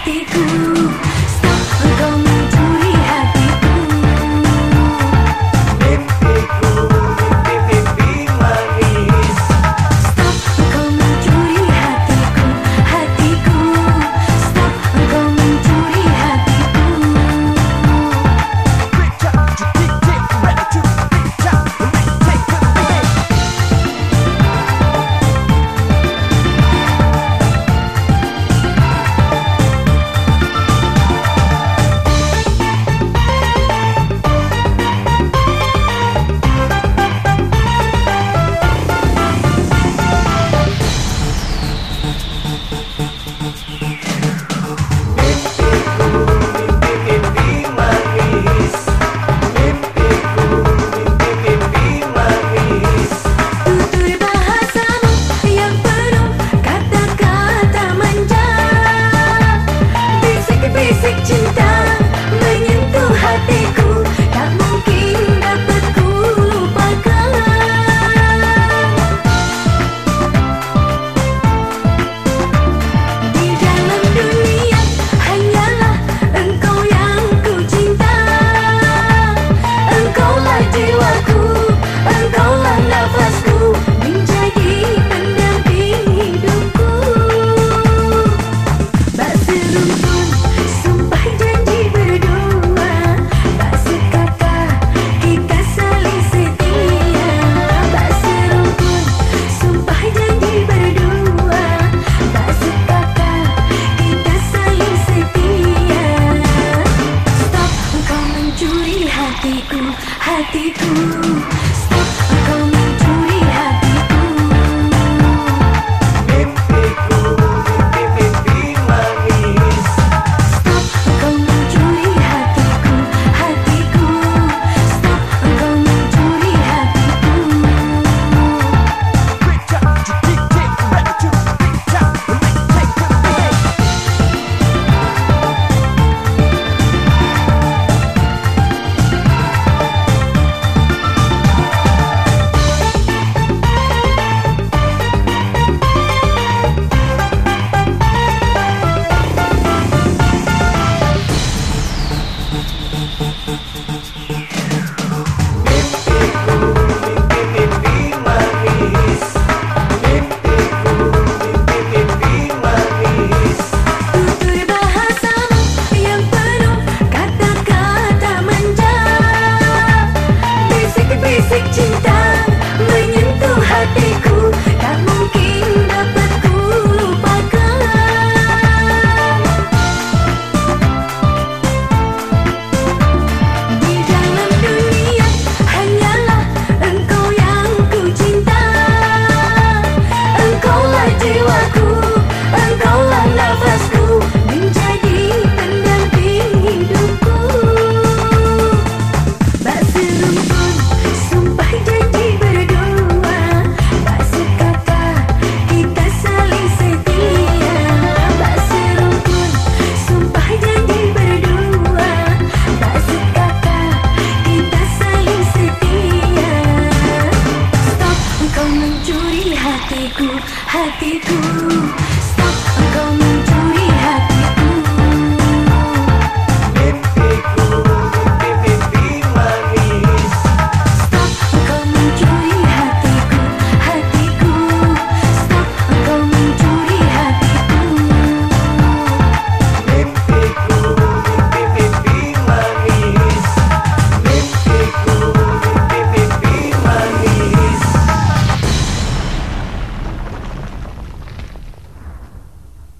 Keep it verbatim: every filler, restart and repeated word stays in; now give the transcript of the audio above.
hatiku. Stop engkau mencuri hatiku. Mimpiku, mimpi-mimpi manis. Stop engkau mencuri hatiku, hatiku. Stop engkau mencuri hatiku. Reach out, you dictate, ready to reach out, take to the beat. Tutur bahasamu yang penuh kata-kata manja, bisik-bisik cinta menyentuh hatiku, tak mungkin dapat ku lupakan. Di dalam dunia hanyalah engkau yang ku cinta. Engkaulah jiwaku, engkaulah nafasku, menjadi pendamping hidupku. Bak serumpun sumpah janji berdua, tak sekata kita saling setia. Bak serumpun sumpah janji berdua, tak sekata kita saling setia. Stop engkau mencuri hatiku, hatiku. Stop engkau mencuri hatiku. Mimpiku, mimpi-mimpi manis. Stop engkau mencuri hatiku, hatiku. Stop engkau mencuri hatiku. Reach out, you dictate, ready to reach out, take to the beat. Mimpiku, mimpi-mimpi manis. Mimpiku, mimpi-mimpi manis. Tutur bahasamu yang penuh kata-kata manja, bisik-bisik cinta menyentuh hatiku, tak mungkin dapat ku lupakan. Di dalam dunia hanyalah engkau yang ku cinta. Engkaulah jiwaku, engkaulah nafasku, menjadi pendamping hidupku. Bak serumpun sumpah janji berdua, tak sekata kita saling setia. Bak serumpun sumpah janji berdua, tak sekata kita saling setia. Stop engkau mencuri hatiku, hatiku. Stop